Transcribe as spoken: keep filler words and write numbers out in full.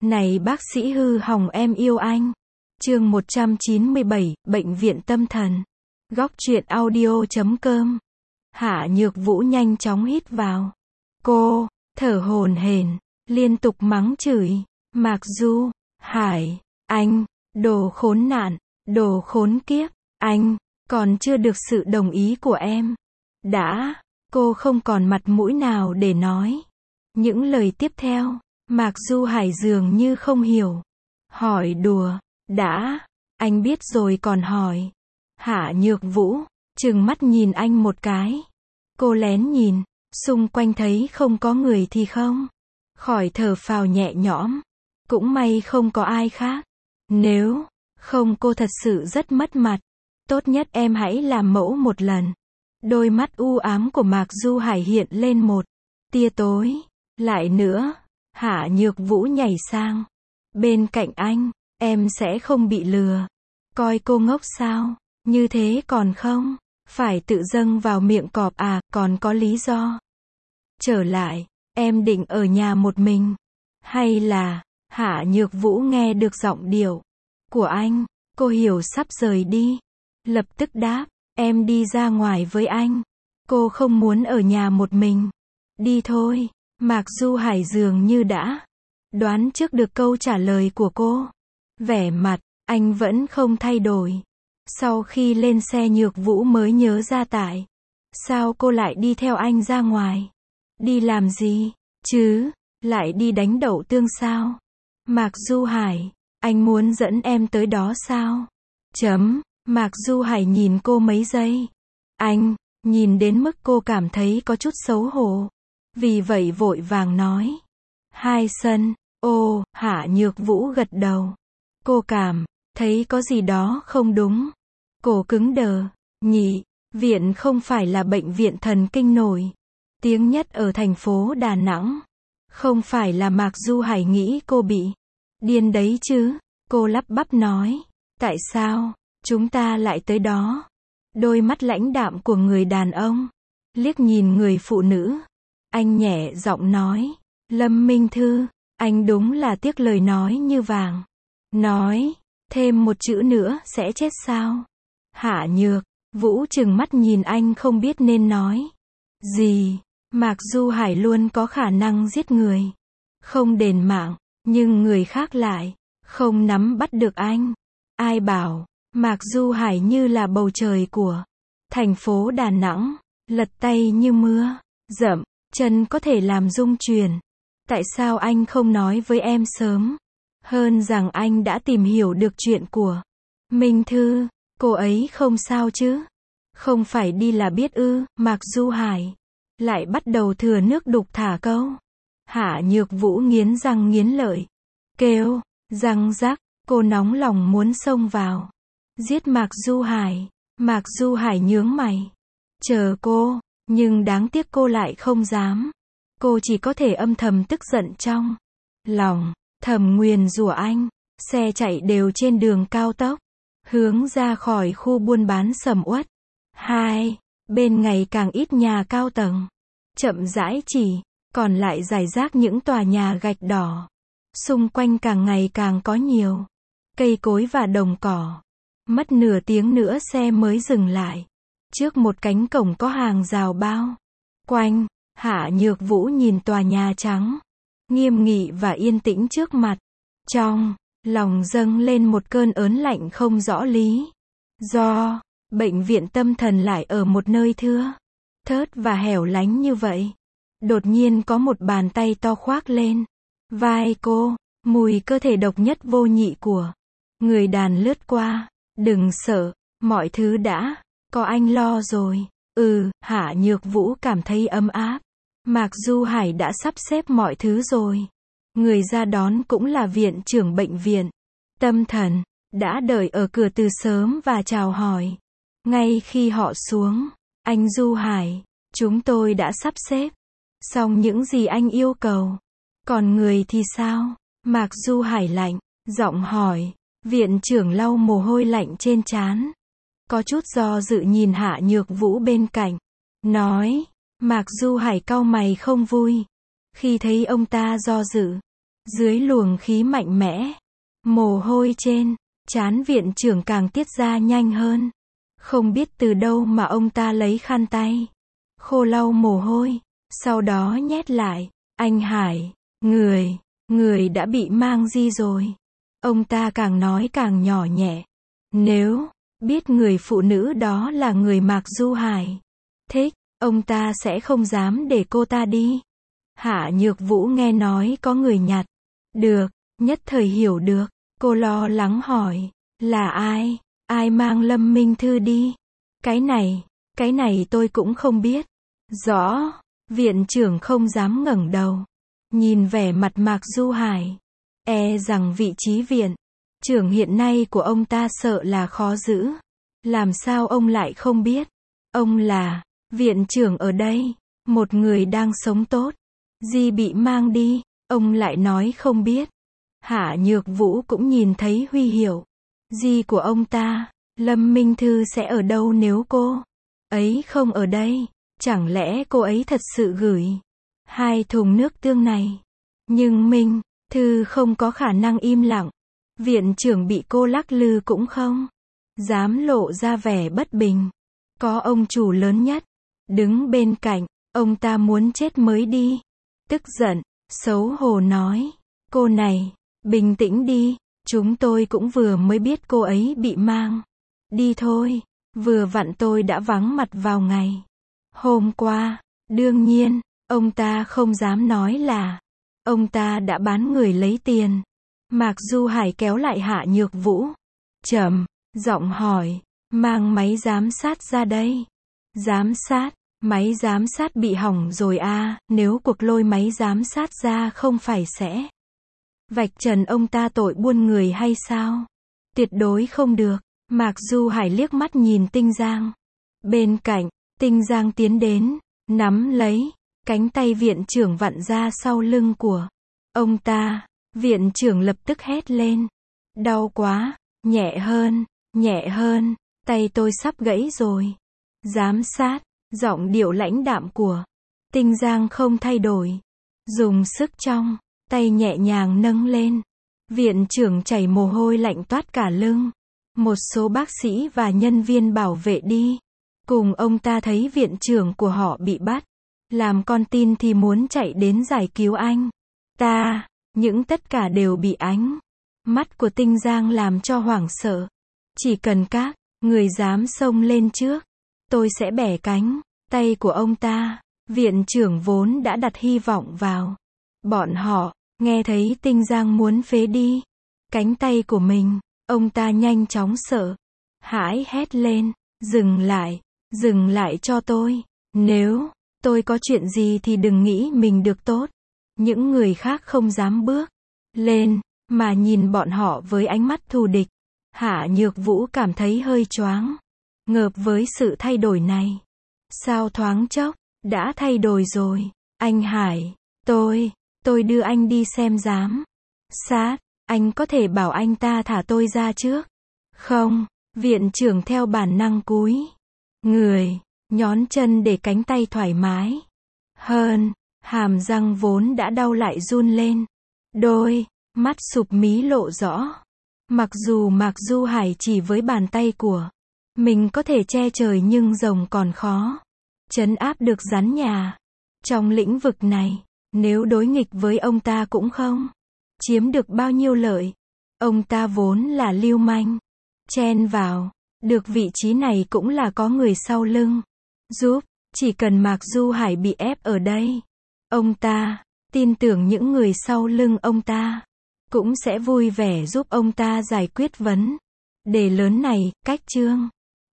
Này bác sĩ hư hỏng em yêu anh. Chương một trăm chín mươi bảy, Bệnh viện tâm thần. Góc truyện audio chấm com. Hạ Nhược Vũ nhanh chóng hít vào. Cô, thở hổn hển, liên tục mắng chửi. Mạc Du, Hải, anh, đồ khốn nạn, đồ khốn kiếp, anh, còn chưa được sự đồng ý của em. Đã, cô không còn mặt mũi nào để nói. Những lời tiếp theo, Mạc Du Hải dường như không hiểu. Hỏi đùa, đã, anh biết rồi còn hỏi. Hạ Nhược Vũ, trừng mắt nhìn anh một cái. Cô lén nhìn, xung quanh thấy không có người thì không. Khỏi thở phào nhẹ nhõm. Cũng may không có ai khác. Nếu không cô thật sự rất mất mặt. Tốt nhất em hãy làm mẫu một lần. Đôi mắt u ám của Mạc Du Hải hiện lên một tia tối. Lại nữa, Hạ Nhược Vũ nhảy sang bên cạnh anh, em sẽ không bị lừa. Coi cô ngốc sao, như thế còn không phải tự dâng vào miệng cọp à, còn có lý do. Trở lại, em định ở nhà một mình, hay là, Hạ Nhược Vũ nghe được giọng điệu của anh, cô hiểu sắp rời đi. Lập tức đáp, em đi ra ngoài với anh. Cô không muốn ở nhà một mình. Đi thôi. Mạc Du Hải dường như đã đoán trước được câu trả lời của cô. Vẻ mặt, anh vẫn không thay đổi. Sau khi lên xe Nhược Vũ mới nhớ ra tại sao cô lại đi theo anh ra ngoài. Đi làm gì, chứ, lại đi đánh đậu tương sao? Mạc Du Hải, anh muốn dẫn em tới đó sao? Chấm, Mạc Du Hải nhìn cô mấy giây. Anh, nhìn đến mức cô cảm thấy có chút xấu hổ. Vì vậy vội vàng nói. Hai sân, ô, Hạ Nhược Vũ gật đầu. Cô cảm thấy có gì đó không đúng. Cổ cứng đờ, nhị, viện không phải là bệnh viện thần kinh nổi tiếng nhất ở thành phố Đà Nẵng. Không phải là Mạc Du Hải nghĩ cô bị điên đấy chứ. Cô lắp bắp nói. Tại sao, chúng ta lại tới đó? Đôi mắt lãnh đạm của người đàn ông liếc nhìn người phụ nữ. Anh nhẹ giọng nói. Lâm Minh Thư, anh đúng là tiếc lời nói như vàng. Nói, thêm một chữ nữa sẽ chết sao? Hạ Nhược Vũ trừng mắt nhìn anh không biết nên nói gì. Mạc Du Hải luôn có khả năng giết người, không đền mạng, nhưng người khác lại không nắm bắt được anh. Ai bảo, Mạc Du Hải như là bầu trời của thành phố Đà Nẵng, lật tay như mưa, dậm chân có thể làm rung chuyển. Tại sao anh không nói với em sớm hơn rằng anh đã tìm hiểu được chuyện của Minh Thư? Cô ấy không sao chứ? Không phải đi là biết ư? Mạc Du Hải lại bắt đầu thừa nước đục thả câu. Hạ Nhược Vũ nghiến răng nghiến lợi, kêu, răng rắc. Cô nóng lòng muốn xông vào giết Mạc Du Hải. Mạc Du Hải nhướng mày, chờ cô, nhưng đáng tiếc cô lại không dám. Cô chỉ có thể âm thầm tức giận trong lòng, thầm nguyền rủa anh. Xe chạy đều trên đường cao tốc, hướng ra khỏi khu buôn bán sầm uất. Hai bên ngày càng ít nhà cao tầng, chậm rãi chỉ còn lại rải rác những tòa nhà gạch đỏ. Xung quanh càng ngày càng có nhiều cây cối và đồng cỏ. Mất nửa tiếng nữa xe mới dừng lại trước một cánh cổng có hàng rào bao quanh. Hạ Nhược Vũ nhìn tòa nhà trắng, nghiêm nghị và yên tĩnh trước mặt. Trong lòng dâng lên một cơn ớn lạnh không rõ lý do. Bệnh viện tâm thần lại ở một nơi thưa thớt và hẻo lánh như vậy. Đột nhiên có một bàn tay to khoác lên vai cô. Mùi cơ thể độc nhất vô nhị của người đàn lướt qua. Đừng sợ, mọi thứ đã có anh lo rồi. Ừ, Hạ Nhược Vũ cảm thấy ấm áp. Mạc Du Hải đã sắp xếp mọi thứ rồi. Người ra đón cũng là viện trưởng bệnh viện tâm thần, đã đợi ở cửa từ sớm và chào hỏi. Ngay khi họ xuống, anh Du Hải, chúng tôi đã sắp xếp xong những gì anh yêu cầu. Còn người thì sao? Mạc Du Hải lạnh giọng hỏi. Viện trưởng lau mồ hôi lạnh trên trán, có chút do dự nhìn Hạ Nhược Vũ bên cạnh, nói. Mạc Du Hải cau mày không vui khi thấy ông ta do dự. Dưới luồng khí mạnh mẽ, mồ hôi trên trán viện trưởng càng tiết ra nhanh hơn. Không biết từ đâu mà ông ta lấy khăn tay khô lau mồ hôi, sau đó nhét lại. Anh Hải, người, người đã bị mang đi rồi. Ông ta càng nói càng nhỏ nhẹ. Nếu biết người phụ nữ đó là người Mạc Du Hải thích, ông ta sẽ không dám để cô ta đi. Hạ Nhược Vũ nghe nói có người nhặt được, nhất thời hiểu được. Cô lo lắng hỏi, là ai? Ai mang Lâm Minh Thư đi? Cái này, cái này tôi cũng không biết. Rõ, viện trưởng không dám ngẩng đầu. Nhìn vẻ mặt Mạc Du Hải, e rằng vị trí viện trưởng hiện nay của ông ta sợ là khó giữ. Làm sao ông lại không biết? Ông là viện trưởng ở đây, một người đang sống tốt. Di bị mang đi, ông lại nói không biết. Hạ Nhược Vũ cũng nhìn thấy huy hiệu Di của ông ta. Lâm Minh Thư sẽ ở đâu nếu cô ấy không ở đây? Chẳng lẽ cô ấy thật sự gửi hai thùng nước tương này? Nhưng Minh Thư không có khả năng im lặng. Viện trưởng bị cô lắc lư cũng không dám lộ ra vẻ bất bình. Có ông chủ lớn nhất đứng bên cạnh, ông ta muốn chết mới đi. Tức giận, xấu hổ nói, cô này, bình tĩnh đi, chúng tôi cũng vừa mới biết cô ấy bị mang đi thôi. Vừa vặn tôi đã vắng mặt vào ngày hôm qua. Đương nhiên, ông ta không dám nói là ông ta đã bán người lấy tiền. Mạc Du Hải kéo lại Hạ Nhược Vũ, trầm giọng hỏi, mang máy giám sát ra đây. Giám sát? Máy giám sát bị hỏng rồi à? Nếu cuộc lôi máy giám sát ra không phải sẽ vạch trần ông ta tội buôn người hay sao? Tuyệt đối không được. Mạc Du Hải liếc mắt nhìn Tinh Giang bên cạnh. Tinh Giang tiến đến, nắm lấy cánh tay viện trưởng vặn ra sau lưng của ông ta. Viện trưởng lập tức hét lên, đau quá, nhẹ hơn, nhẹ hơn, tay tôi sắp gãy rồi. Giám sát, giọng điệu lãnh đạm của Tinh Giang không thay đổi, dùng sức trong tay nhẹ nhàng nâng lên. Viện trưởng chảy mồ hôi lạnh toát cả lưng. Một số bác sĩ và nhân viên bảo vệ đi cùng ông ta thấy viện trưởng của họ bị bắt làm con tin thì muốn chạy đến giải cứu anh ta. Những tất cả đều bị ánh mắt của Tinh Giang làm cho hoảng sợ. Chỉ cần các người dám xông lên trước, tôi sẽ bẻ cánh tay của ông ta. Viện trưởng vốn đã đặt hy vọng vào bọn họ, nghe thấy Tinh Giang muốn phế đi cánh tay của mình, ông ta nhanh chóng sợ hãi hét lên, dừng lại, dừng lại cho tôi. Nếu tôi có chuyện gì thì đừng nghĩ mình được tốt. Những người khác không dám bước lên, mà nhìn bọn họ với ánh mắt thù địch. Hạ Nhược Vũ cảm thấy hơi choáng ngợp với sự thay đổi này. Sao thoáng chốc đã thay đổi rồi? Anh Hải, tôi, tôi đưa anh đi xem giám sát. Anh có thể bảo anh ta thả tôi ra trước không? Viện trưởng theo bản năng cúi người, nhón chân để cánh tay thoải mái hơn. Hàm răng vốn đã đau lại run lên. Đôi mắt sụp mí lộ rõ. Mặc dù Mạc Du Hải chỉ với bàn tay của mình có thể che trời nhưng rồng còn khó trấn áp được rắn nhà. Trong lĩnh vực này, nếu đối nghịch với ông ta cũng không chiếm được bao nhiêu lợi. Ông ta vốn là lưu manh, chen vào được vị trí này cũng là có người sau lưng giúp. Chỉ cần Mạc Du Hải bị ép ở đây, ông ta tin tưởng những người sau lưng ông ta cũng sẽ vui vẻ giúp ông ta giải quyết vấn đề lớn này. Cách chương